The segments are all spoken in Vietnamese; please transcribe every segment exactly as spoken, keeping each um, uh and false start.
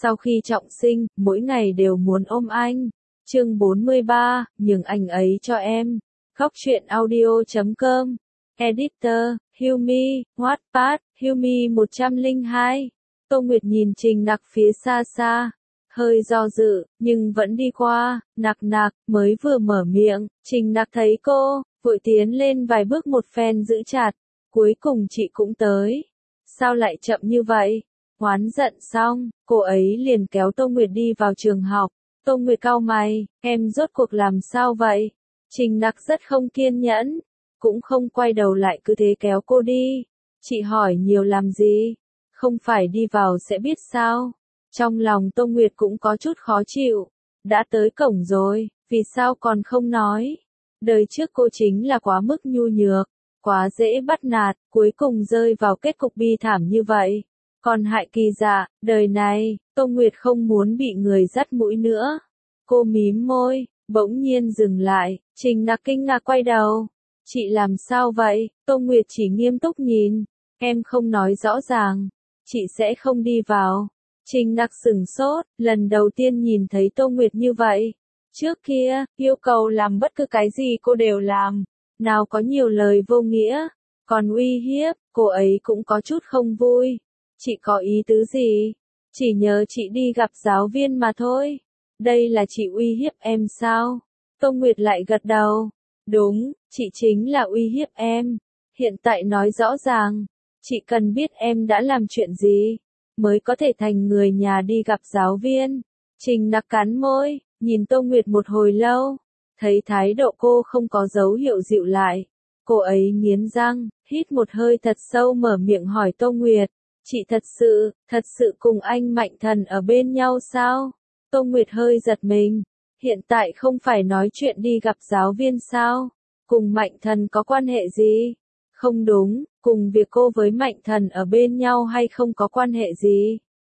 Sau khi trọng sinh, mỗi ngày đều muốn ôm anh. Chương bốn mươi ba, nhường anh ấy cho em. Góc truyện audio chấm com. Editor, Hilmi, Wattpad, Hilmi một không hai. Tô Nguyệt nhìn Trình Nặc phía xa xa, hơi do dự, nhưng vẫn đi qua. Nặc nặc, mới vừa mở miệng, Trình Nặc thấy cô, vội tiến lên vài bước một phen giữ chặt. Cuối cùng chị cũng tới. Sao lại chậm như vậy? Oán giận xong, cô ấy liền kéo Tô Nguyệt đi vào trường học. Tô Nguyệt cau mày, em rốt cuộc làm sao vậy? Trình Nặc rất không kiên nhẫn, cũng không quay đầu lại cứ thế kéo cô đi. Chị hỏi nhiều làm gì? Không phải đi vào sẽ biết sao? Trong lòng Tô Nguyệt cũng có chút khó chịu. Đã tới cổng rồi, vì sao còn không nói? Đời trước cô chính là quá mức nhu nhược, quá dễ bắt nạt, cuối cùng rơi vào kết cục bi thảm như vậy. Còn hại Kỳ Dạ, đời này, Tô Nguyệt không muốn bị người dắt mũi nữa. Cô mím môi, bỗng nhiên dừng lại, Trình Nặc kinh ngạc quay đầu. Chị làm sao vậy? Tô Nguyệt chỉ nghiêm túc nhìn. Em không nói rõ ràng, chị sẽ không đi vào. Trình Nặc sửng sốt, lần đầu tiên nhìn thấy Tô Nguyệt như vậy. Trước kia, yêu cầu làm bất cứ cái gì cô đều làm. Nào có nhiều lời vô nghĩa, còn uy hiếp, cô ấy cũng có chút không vui. Chị có ý tứ gì? Chỉ nhớ chị đi gặp giáo viên mà thôi. Đây là chị uy hiếp em sao? Tô Nguyệt lại gật đầu. Đúng, chị chính là uy hiếp em. Hiện tại nói rõ ràng, chị cần biết em đã làm chuyện gì, mới có thể thành người nhà đi gặp giáo viên. Trình Nặc cắn môi, nhìn Tô Nguyệt một hồi lâu, thấy thái độ cô không có dấu hiệu dịu lại. Cô ấy nghiến răng, hít một hơi thật sâu mở miệng hỏi Tô Nguyệt. Chị thật sự, thật sự cùng anh Mạnh Thần ở bên nhau sao? Tô Nguyệt hơi giật mình. Hiện tại không phải nói chuyện đi gặp giáo viên sao? Cùng Mạnh Thần có quan hệ gì? Không đúng, cùng việc cô với Mạnh Thần ở bên nhau hay không có quan hệ gì?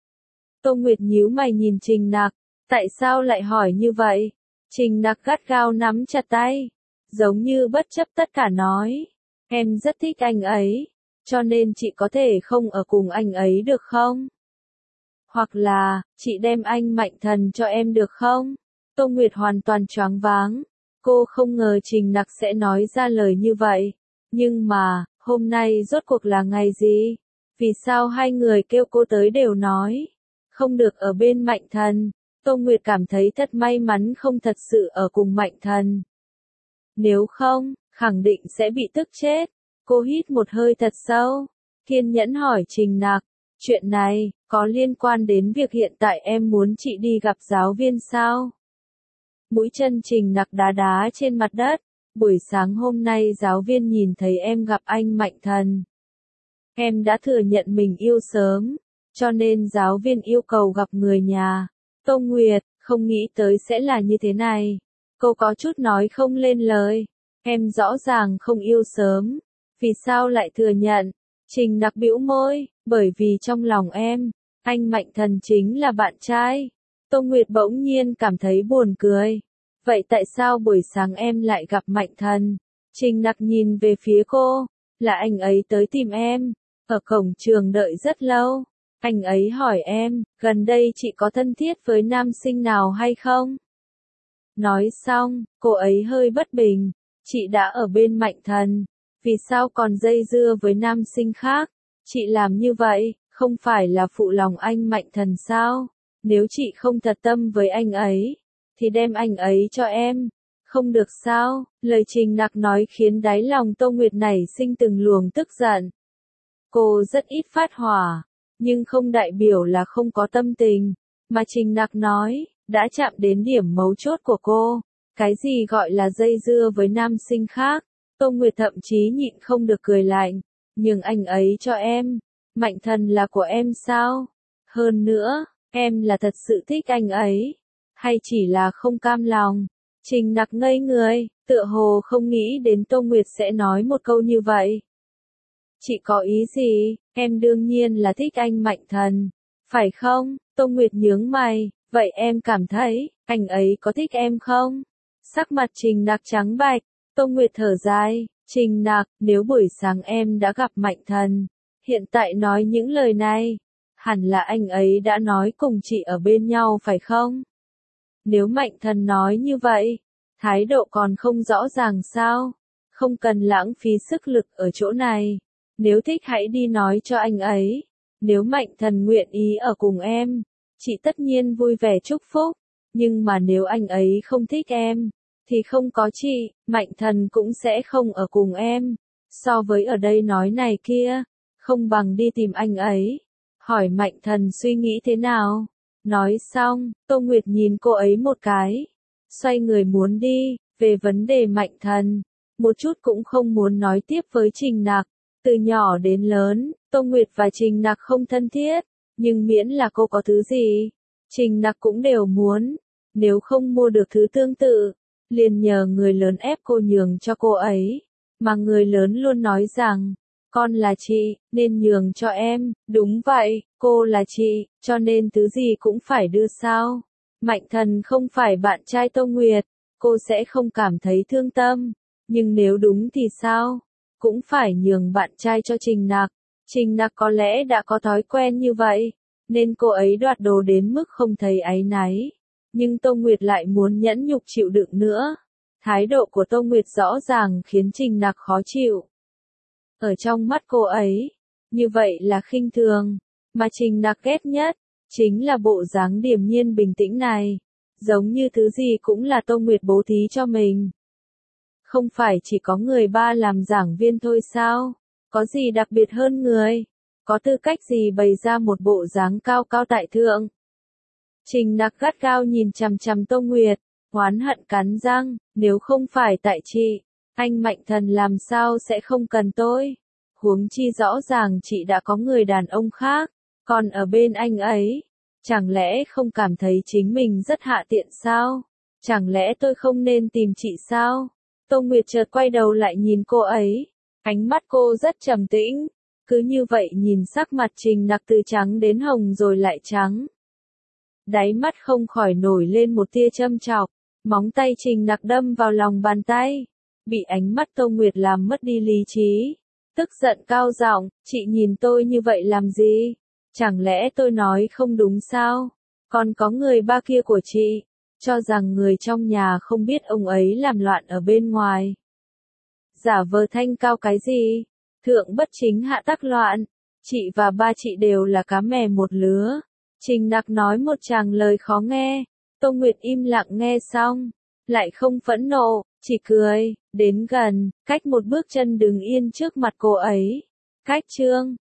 Tô Nguyệt nhíu mày nhìn Trình Nặc. Tại sao lại hỏi như vậy? Trình Nặc gắt gao nắm chặt tay, giống như bất chấp tất cả nói. Em rất thích anh ấy, cho nên chị có thể không ở cùng anh ấy được không? Hoặc là, chị đem anh Mạnh Thần cho em được không? Tô Nguyệt hoàn toàn choáng váng. Cô không ngờ Trình Nặc sẽ nói ra lời như vậy. Nhưng mà, hôm nay rốt cuộc là ngày gì? Vì sao hai người kêu cô tới đều nói không được ở bên Mạnh Thần? Tô Nguyệt cảm thấy thật may mắn không thật sự ở cùng Mạnh Thần. Nếu không, khẳng định sẽ bị tức chết. Cô hít một hơi thật sâu, kiên nhẫn hỏi Trình Nặc, chuyện này, có liên quan đến việc hiện tại em muốn chị đi gặp giáo viên sao? Mũi chân Trình Nặc đá đá trên mặt đất, buổi sáng hôm nay giáo viên nhìn thấy em gặp anh Mạnh Thần. Em đã thừa nhận mình yêu sớm, cho nên giáo viên yêu cầu gặp người nhà. Tô Nguyệt, không nghĩ tới sẽ là như thế này. Cô có chút nói không lên lời. Em rõ ràng không yêu sớm. Vì sao lại thừa nhận? Trình Nặc bĩu môi, bởi vì trong lòng em, anh Mạnh Thần chính là bạn trai. Tô Nguyệt bỗng nhiên cảm thấy buồn cười. Vậy tại sao buổi sáng em lại gặp Mạnh Thần? Trình Nặc nhìn về phía cô, là anh ấy tới tìm em, ở cổng trường đợi rất lâu. Anh ấy hỏi em, gần đây chị có thân thiết với nam sinh nào hay không? Nói xong, cô ấy hơi bất bình. Chị đã ở bên Mạnh Thần, vì sao còn dây dưa với nam sinh khác? Chị làm như vậy, không phải là phụ lòng anh Mạnh Thần sao? Nếu chị không thật tâm với anh ấy, thì đem anh ấy cho em. Không được sao? Lời Trình Nặc nói khiến đáy lòng Tô Nguyệt nảy sinh từng luồng tức giận. Cô rất ít phát hỏa, nhưng không đại biểu là không có tâm tình. Mà Trình Nặc nói, đã chạm đến điểm mấu chốt của cô. Cái gì gọi là dây dưa với nam sinh khác? Tô Nguyệt thậm chí nhịn không được cười lạnh. Nhưng anh ấy cho em. Mạnh Thần là của em sao? Hơn nữa, em là thật sự thích anh ấy, hay chỉ là không cam lòng? Trình Nặc ngây người, tựa hồ không nghĩ đến Tô Nguyệt sẽ nói một câu như vậy. Chị có ý gì? Em đương nhiên là thích anh Mạnh Thần, phải không? Tô Nguyệt nhướng mày, vậy em cảm thấy, anh ấy có thích em không? Sắc mặt Trình Nặc trắng bạch, Tô Nguyệt thở dài, Trình Nặc, nếu buổi sáng em đã gặp Mạnh Thần, hiện tại nói những lời này, Hẳn là anh ấy đã nói cùng chị ở bên nhau phải không? Nếu Mạnh Thần nói như vậy, thái độ còn không rõ ràng sao? Không cần lãng phí sức lực ở chỗ này. Nếu thích hãy đi nói cho anh ấy. Nếu Mạnh Thần nguyện ý ở cùng em, chị tất nhiên vui vẻ chúc phúc. Nhưng mà nếu anh ấy không thích em, thì không có chị, Mạnh Thần cũng sẽ không ở cùng em. So với ở đây nói này kia, không bằng đi tìm anh ấy. Hỏi Mạnh Thần suy nghĩ thế nào. Nói xong, Tô Nguyệt nhìn cô ấy một cái. Xoay người muốn đi, về vấn đề Mạnh Thần. Một chút cũng không muốn nói tiếp với Trình Nặc. Từ nhỏ đến lớn, Tô Nguyệt và Trình Nặc không thân thiết. Nhưng miễn là cô có thứ gì, Trình Nặc cũng đều muốn. Nếu không mua được thứ tương tự, liền nhờ người lớn ép cô nhường cho cô ấy. Mà người lớn luôn nói rằng, con là chị, nên nhường cho em. Đúng vậy, cô là chị, cho nên thứ gì cũng phải đưa sao. Mạnh Thần không phải bạn trai Tô Nguyệt, cô sẽ không cảm thấy thương tâm. Nhưng nếu đúng thì sao? Cũng phải nhường bạn trai cho Trình Nặc. Trình Nặc có lẽ đã có thói quen như vậy, nên cô ấy đoạt đồ đến mức không thấy áy náy. Nhưng Tô Nguyệt lại muốn nhẫn nhục chịu đựng nữa. Thái độ của Tô Nguyệt rõ ràng khiến Trình Nặc khó chịu. Ở trong mắt cô ấy, như vậy là khinh thường, mà Trình Nặc ghét nhất, chính là bộ dáng điềm nhiên bình tĩnh này. Giống như thứ gì cũng là Tô Nguyệt bố thí cho mình. Không phải chỉ có người ba làm giảng viên thôi sao? Có gì đặc biệt hơn người? Có tư cách gì bày ra một bộ dáng cao cao tại thượng? Trình Nặc gắt gao nhìn chằm chằm Tô Nguyệt, oán hận cắn răng, nếu không phải tại chị, anh Mạnh Thần làm sao sẽ không cần tôi? Huống chi rõ ràng chị đã có người đàn ông khác, còn ở bên anh ấy, chẳng lẽ không cảm thấy chính mình rất hạ tiện sao? Chẳng lẽ tôi không nên tìm chị sao? Tô Nguyệt chợt quay đầu lại nhìn cô ấy, ánh mắt cô rất trầm tĩnh, cứ như vậy nhìn sắc mặt Trình Nặc từ trắng đến hồng rồi lại trắng. Đáy mắt không khỏi nổi lên một tia châm chọc, móng tay Trình Nặc đâm vào lòng bàn tay, bị ánh mắt Tô Nguyệt làm mất đi lý trí, tức giận cao giọng, chị nhìn tôi như vậy làm gì? Chẳng lẽ tôi nói không đúng sao? Còn có người ba kia của chị, cho rằng người trong nhà không biết ông ấy làm loạn ở bên ngoài. Giả vờ thanh cao cái gì? Thượng bất chính hạ tắc loạn, chị và ba chị đều là cá mè một lứa. Trình Nặc nói một tràng lời khó nghe, Tô Nguyệt im lặng nghe xong, lại không phẫn nộ, chỉ cười, đến gần, cách một bước chân đứng yên trước mặt cô ấy. Cách chương